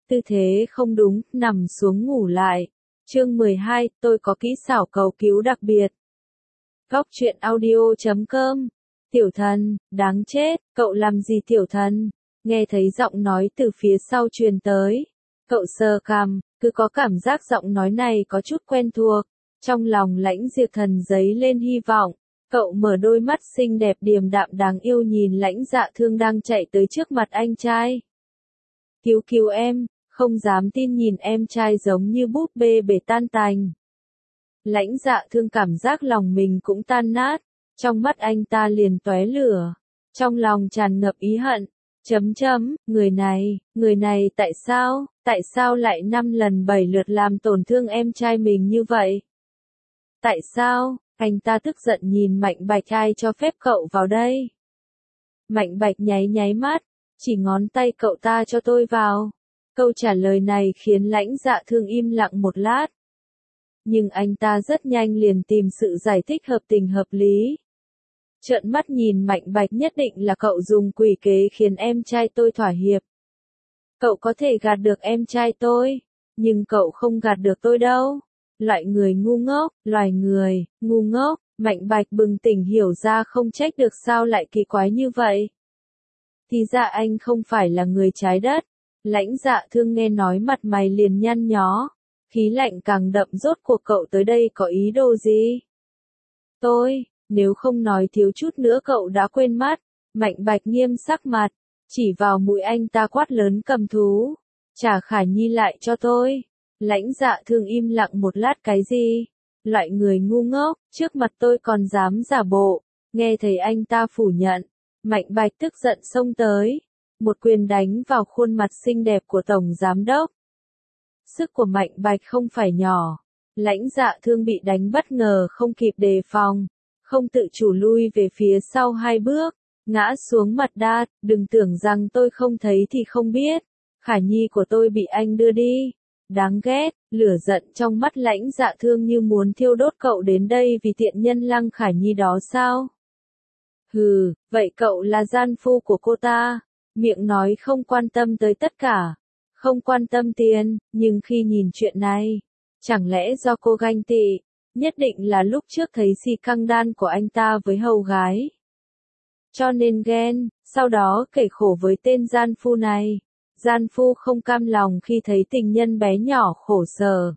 tư thế không đúng, nằm xuống ngủ lại. Chương 12, tôi có kỹ xảo cầu cứu đặc biệt. Góc truyện audio.com. Tiểu thần, đáng chết, cậu làm gì tiểu thần? Nghe thấy giọng nói từ phía sau truyền tới. Cậu sờ cằm, cứ có cảm giác giọng nói này có chút quen thuộc. Trong lòng Lãnh Diệp Thần dấy lên hy vọng. Cậu mở đôi mắt xinh đẹp điềm đạm đáng yêu nhìn Lãnh Dạ Thương đang chạy tới trước mặt anh trai. Cứu cứu em, không dám tin nhìn em trai giống như búp bê bể tan tành. Lãnh Dạ Thương cảm giác lòng mình cũng tan nát, trong mắt anh ta liền tóe lửa, trong lòng tràn ngập ý hận. Người này tại sao lại 5 lần 7 lượt làm tổn thương em trai mình như vậy? Tại sao? Anh ta tức giận nhìn Mạnh Bạch, ai cho phép cậu vào đây? Mạnh Bạch nháy mắt, chỉ ngón tay cậu ta cho tôi vào. Câu trả lời này khiến Lãnh Dạ Thương im lặng một lát. Nhưng anh ta rất nhanh liền tìm sự giải thích hợp tình hợp lý. Trợn mắt nhìn Mạnh Bạch, nhất định là cậu dùng quỷ kế khiến em trai tôi thỏa hiệp. Cậu có thể gạt được em trai tôi, nhưng cậu không gạt được tôi đâu. Loài người ngu ngốc, Mạnh Bạch bừng tỉnh hiểu ra không trách được sao lại kỳ quái như vậy. Thì ra anh không phải là người trái đất. Lãnh Dạ Thương nghe nói mặt mày liền nhăn nhó, khí lạnh càng đậm, rốt cuộc cậu tới đây có ý đồ gì? Nếu không nói thiếu chút nữa cậu đã quên mất. Mạnh Bạch nghiêm sắc mặt, chỉ vào mũi anh ta quát lớn, cầm thú, trả Khả Nhi lại cho tôi. Lãnh Dạ Thương im lặng một lát, cái gì? Loại người ngu ngốc, trước mặt tôi còn dám giả bộ. Nghe thấy anh ta phủ nhận, Mạnh Bạch tức giận xông tới, một quyền đánh vào khuôn mặt xinh đẹp của Tổng Giám Đốc. Sức của Mạnh Bạch không phải nhỏ, Lãnh Dạ Thương bị đánh bất ngờ không kịp đề phòng, không tự chủ lui về phía sau 2 bước, ngã xuống mặt đất. Đừng tưởng rằng tôi không thấy thì không biết, Khả Nhi của tôi bị anh đưa đi. Đáng ghét, lửa giận trong mắt Lãnh Dạ Thương như muốn thiêu đốt. Cậu đến đây vì tiện nhân Lăng Khả Nhi đó sao? Hừ, vậy cậu là gian phu của cô ta, miệng nói không quan tâm tới tất cả, không quan tâm tiền, nhưng khi nhìn chuyện này, chẳng lẽ do cô ganh tị? Nhất định là lúc trước thấy si căng đan của anh ta với hầu gái, cho nên ghen, sau đó kể khổ với tên gian phu này. Gian phu không cam lòng khi thấy tình nhân bé nhỏ khổ sở.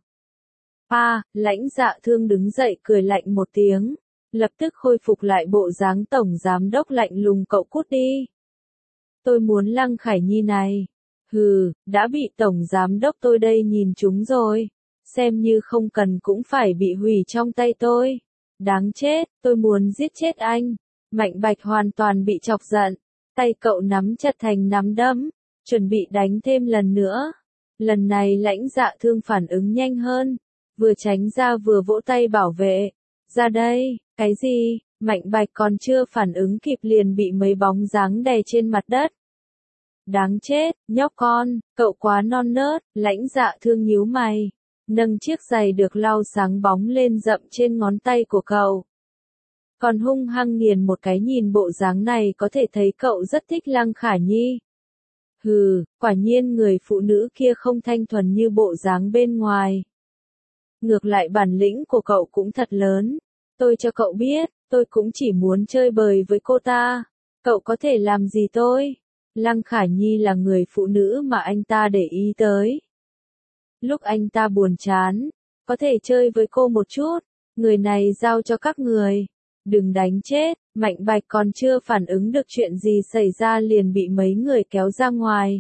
Lãnh Dạ Thương đứng dậy cười lạnh một tiếng, lập tức khôi phục lại bộ dáng Tổng Giám Đốc lạnh lùng, cậu cút đi. Tôi muốn Lăng Khải Nhi này. Hừ, đã bị Tổng Giám Đốc tôi đây nhìn trúng rồi. Xem như không cần cũng phải bị hủy trong tay tôi. Đáng chết, tôi muốn giết chết anh. Mạnh Bạch hoàn toàn bị chọc giận. Tay cậu nắm chặt thành nắm đấm, chuẩn bị đánh thêm lần nữa. Lần này Lãnh Dạ Thương phản ứng nhanh hơn, vừa tránh ra vừa vỗ tay bảo vệ. Ra đây, cái gì? Mạnh Bạch còn chưa phản ứng kịp liền bị mấy bóng dáng đè trên mặt đất. Đáng chết, nhóc con, cậu quá non nớt. Lãnh Dạ Thương nhíu mày, nâng chiếc giày được lau sáng bóng lên dậm trên ngón tay của cậu. Còn hung hăng nghiền một cái, nhìn bộ dáng này có thể thấy cậu rất thích Lăng Khả Nhi. Hừ, quả nhiên người phụ nữ kia không thanh thuần như bộ dáng bên ngoài. Ngược lại bản lĩnh của cậu cũng thật lớn. Tôi cho cậu biết, tôi cũng chỉ muốn chơi bời với cô ta. Cậu có thể làm gì tôi? Lăng Khả Nhi là người phụ nữ mà anh ta để ý tới. Lúc anh ta buồn chán, có thể chơi với cô một chút. Người này giao cho các người. Đừng đánh chết. Mạnh Bạch còn chưa phản ứng được chuyện gì xảy ra liền bị mấy người kéo ra ngoài.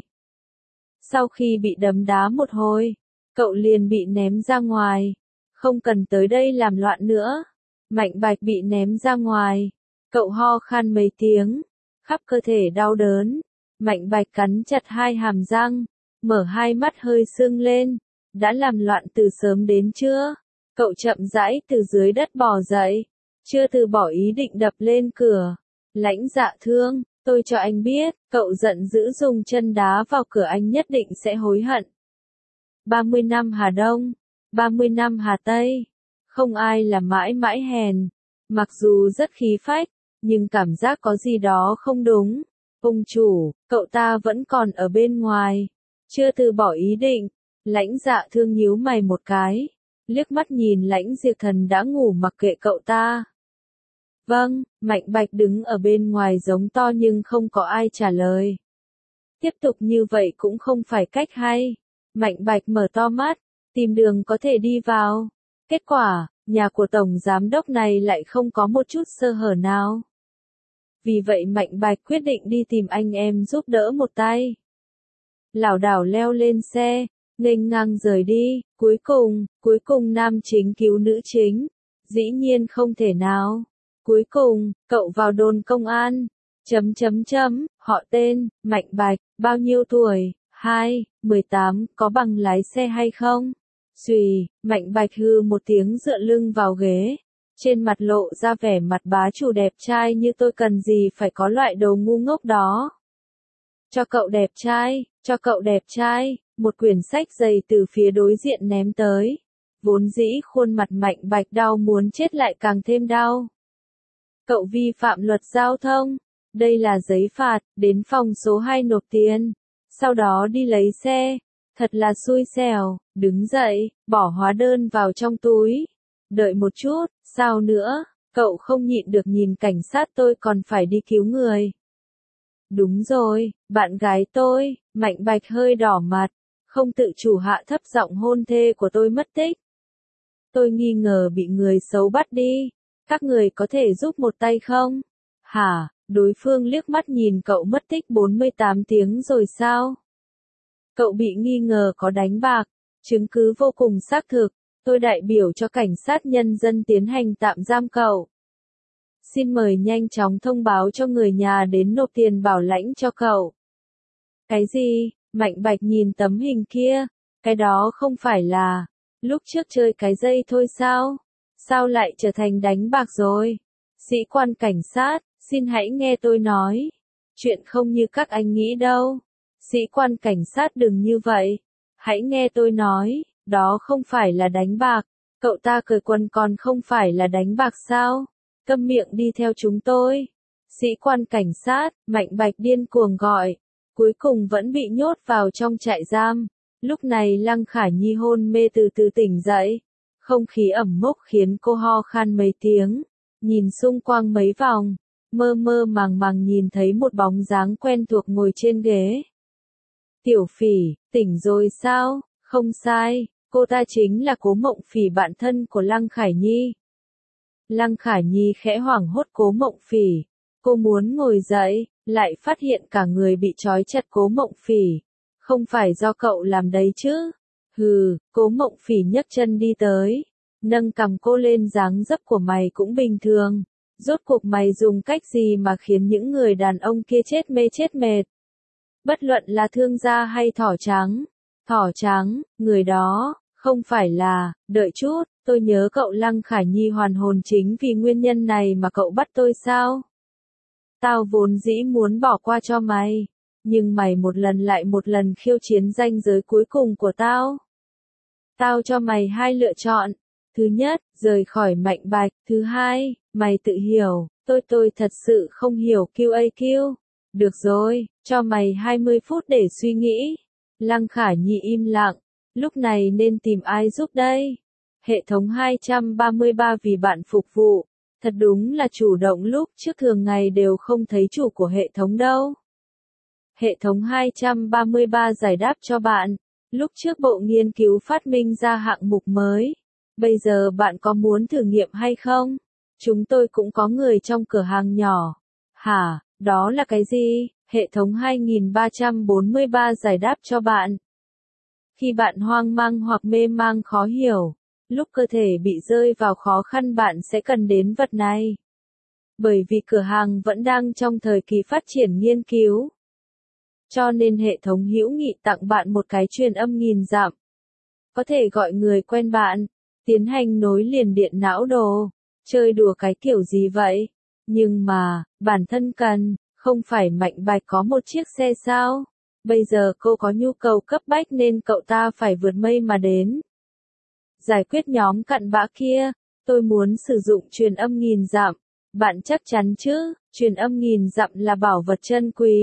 Sau khi bị đấm đá một hồi, cậu liền bị ném ra ngoài. Không cần tới đây làm loạn nữa. Mạnh Bạch bị ném ra ngoài. Cậu ho khan mấy tiếng, khắp cơ thể đau đớn. Mạnh Bạch cắn chặt 2 hàm răng, mở 2 mắt hơi sưng lên. Đã làm loạn từ sớm đến chưa? Cậu chậm rãi từ dưới đất bò dậy, chưa từ bỏ ý định đập lên cửa. Lãnh Dạ Thương, tôi cho anh biết, cậu giận dữ dùng chân đá vào cửa anh nhất định sẽ hối hận. 30 năm Hà Đông, 30 năm Hà Tây, không ai là mãi mãi hèn. Mặc dù rất khí phách, nhưng cảm giác có gì đó không đúng. Ông chủ, cậu ta vẫn còn ở bên ngoài. Chưa từ bỏ ý định. Lãnh Dạ Thương nhíu mày một cái, liếc mắt nhìn Lãnh Diệp Thần đã ngủ mặc kệ cậu ta. Vâng, Mạnh Bạch đứng ở bên ngoài giống to nhưng không có ai trả lời. Tiếp tục như vậy cũng không phải cách hay. Mạnh Bạch mở to mắt, tìm đường có thể đi vào. Kết quả, nhà của tổng giám đốc này lại không có một chút sơ hở nào. Vì vậy Mạnh Bạch quyết định đi tìm anh em giúp đỡ một tay. Lảo đảo leo lên xe, nghênh ngang rời đi, cuối cùng nam chính cứu nữ chính. Dĩ nhiên không thể nào. Cuối cùng, cậu vào đồn công an. Họ tên, Mạnh Bạch, bao nhiêu tuổi? 18, có bằng lái xe hay không? Xùy, Mạnh Bạch hư một tiếng dựa lưng vào ghế. Trên mặt lộ ra vẻ mặt bá chủ đẹp trai như tôi cần gì phải có loại đồ ngu ngốc đó. Cho cậu đẹp trai, một quyển sách dày từ phía đối diện ném tới. Vốn dĩ khuôn mặt Mạnh Bạch đau muốn chết lại càng thêm đau. Cậu vi phạm luật giao thông, đây là giấy phạt, đến phòng số 2 nộp tiền, sau đó đi lấy xe, thật là xui xẻo, đứng dậy, bỏ hóa đơn vào trong túi. Đợi một chút, sao nữa, cậu không nhịn được nhìn cảnh sát tôi còn phải đi cứu người. Đúng rồi, bạn gái tôi, Mạnh Bạch hơi đỏ mặt, không tự chủ hạ thấp giọng hôn thê của tôi mất tích. Tôi nghi ngờ bị người xấu bắt đi, các người có thể giúp một tay không? Hả, đối phương liếc mắt nhìn cậu mất tích 48 tiếng rồi sao? Cậu bị nghi ngờ có đánh bạc, chứng cứ vô cùng xác thực, tôi đại biểu cho cảnh sát nhân dân tiến hành tạm giam cậu. Xin mời nhanh chóng thông báo cho người nhà đến nộp tiền bảo lãnh cho cậu. Cái gì? Mạnh Bạch nhìn tấm hình kia, cái đó không phải là, lúc trước chơi cái dây thôi sao? Sao lại trở thành đánh bạc rồi? Sĩ quan cảnh sát, xin hãy nghe tôi nói. Chuyện không như các anh nghĩ đâu. Sĩ quan cảnh sát đừng như vậy. Hãy nghe tôi nói, đó không phải là đánh bạc. Cậu ta cởi quần còn không phải là đánh bạc sao? Câm miệng đi theo chúng tôi. Sĩ quan cảnh sát, Mạnh Bạch điên cuồng gọi. Cuối cùng vẫn bị nhốt vào trong trại giam. Lúc này Lăng Khả Nhi hôn mê từ từ tỉnh dậy. Không khí ẩm mốc khiến cô ho khan mấy tiếng. Nhìn xung quanh mấy vòng. Mơ mơ màng màng nhìn thấy một bóng dáng quen thuộc ngồi trên ghế. Tiểu Phỉ, tỉnh rồi sao? Không sai, cô ta chính là Cố Mộng Phỉ bạn thân của Lăng Khải Nhi. Lăng Khải Nhi khẽ hoảng hốt Cố Mộng Phỉ. Cô muốn ngồi dậy, lại phát hiện cả người bị trói chặt Cố Mộng Phỉ. Không phải do cậu làm đấy chứ? Hừ, Cố Mộng Phỉ nhấc chân đi tới. Nâng cằm cô lên, dáng dấp của mày cũng bình thường. Rốt cuộc mày dùng cách gì mà khiến những người đàn ông kia chết mê chết mệt? Bất luận là thương gia hay thỏ trắng, người đó, không phải là, đợi chút, tôi nhớ cậu Lăng Khải Nhi hoàn hồn chính vì nguyên nhân này mà cậu bắt tôi sao? Tao vốn dĩ muốn bỏ qua cho mày, nhưng mày một lần lại một lần khiêu chiến ranh giới cuối cùng của tao. Tao cho mày hai lựa chọn. Thứ nhất, rời khỏi Mạnh Bạch. Thứ hai, mày tự hiểu, tôi thật sự không hiểu QAQ. Được rồi, cho mày 20 phút để suy nghĩ. Lăng Khả Nhi im lặng, lúc này nên tìm ai giúp đây? Hệ thống 233 vì bạn phục vụ, thật đúng là chủ động lúc trước thường ngày đều không thấy chủ của hệ thống đâu. Hệ thống 233 giải đáp cho bạn, lúc trước bộ nghiên cứu phát minh ra hạng mục mới. Bây giờ bạn có muốn thử nghiệm hay không? Chúng tôi cũng có người trong cửa hàng nhỏ. Hả, đó là cái gì? Hệ thống 2343 giải đáp cho bạn. Khi bạn hoang mang hoặc mê mang khó hiểu, lúc cơ thể bị rơi vào khó khăn bạn sẽ cần đến vật này. Bởi vì cửa hàng vẫn đang trong thời kỳ phát triển nghiên cứu. Cho nên hệ thống hữu nghị tặng bạn một cái truyền âm nghìn dặm. Có thể gọi người quen bạn, tiến hành nối liền điện não đồ, chơi đùa cái kiểu gì vậy? Nhưng mà, bản thân cần, không phải Mạnh Bạch có một chiếc xe sao? Bây giờ cô có nhu cầu cấp bách nên cậu ta phải vượt mây mà đến. Giải quyết nhóm cặn bã kia, tôi muốn sử dụng truyền âm nghìn dặm. Bạn chắc chắn chứ, truyền âm nghìn dặm là bảo vật chân quý.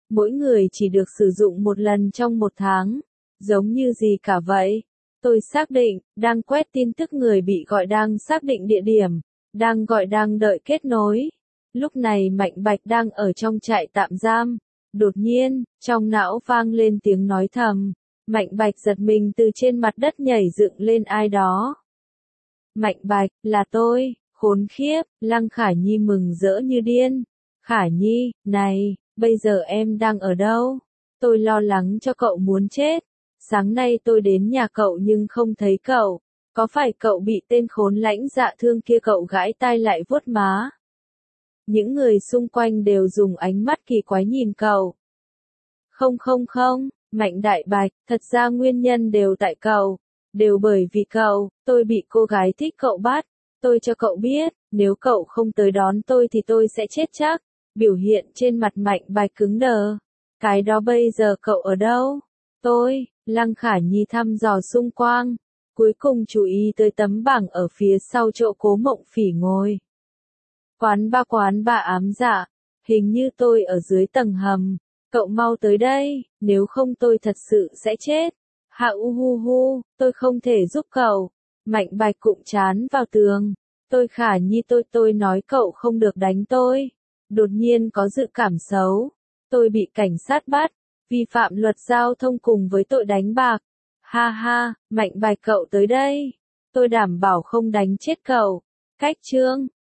mỗi người chỉ được sử dụng một lần trong một tháng. Giống như gì cả vậy? Tôi xác định, đang quét tin tức người bị gọi đang xác định địa điểm, đang gọi đang đợi kết nối. Lúc này Mạnh Bạch đang ở trong trại tạm giam. Đột nhiên, trong não vang lên tiếng nói thầm. Mạnh Bạch giật mình từ trên mặt đất nhảy dựng lên ai đó. Mạnh Bạch, là tôi, khốn khiếp, Lăng Khả Nhi mừng rỡ như điên. Khả Nhi, này, bây giờ em đang ở đâu? Tôi lo lắng cho cậu muốn chết. Sáng nay tôi đến nhà cậu nhưng không thấy cậu. Có phải cậu bị tên khốn lãnh dạ thương kia cậu gãi tai lại vuốt má? Những người xung quanh đều dùng ánh mắt kỳ quái nhìn cậu. Không, Mạnh Đại Bạch, thật ra nguyên nhân đều tại cậu. Đều bởi vì cậu, tôi bị cô gái thích cậu bắt. Tôi cho cậu biết, nếu cậu không tới đón tôi thì tôi sẽ chết chắc. Biểu hiện trên mặt Mạnh Bạch cứng đờ. Cái đó bây giờ cậu ở đâu? Tôi, Lăng Khả Nhi thăm dò xung quanh. Cuối cùng chú ý tới tấm bảng ở phía sau chỗ Cố Mộng Phỉ ngồi. Quán ba ám dạ. Hình như tôi ở dưới tầng hầm. Cậu mau tới đây, nếu không tôi thật sự sẽ chết. Hạ u hu, tôi không thể giúp cậu. Mạnh Bạch cụm chán vào tường. Tôi Khả Nhi tôi nói cậu không được đánh tôi. Đột nhiên có dự cảm xấu. Tôi bị cảnh sát bắt, vi phạm luật giao thông cùng với tội đánh bạc. Ha ha, Mạnh Bạch cậu tới đây. Tôi đảm bảo không đánh chết cậu. Cách chương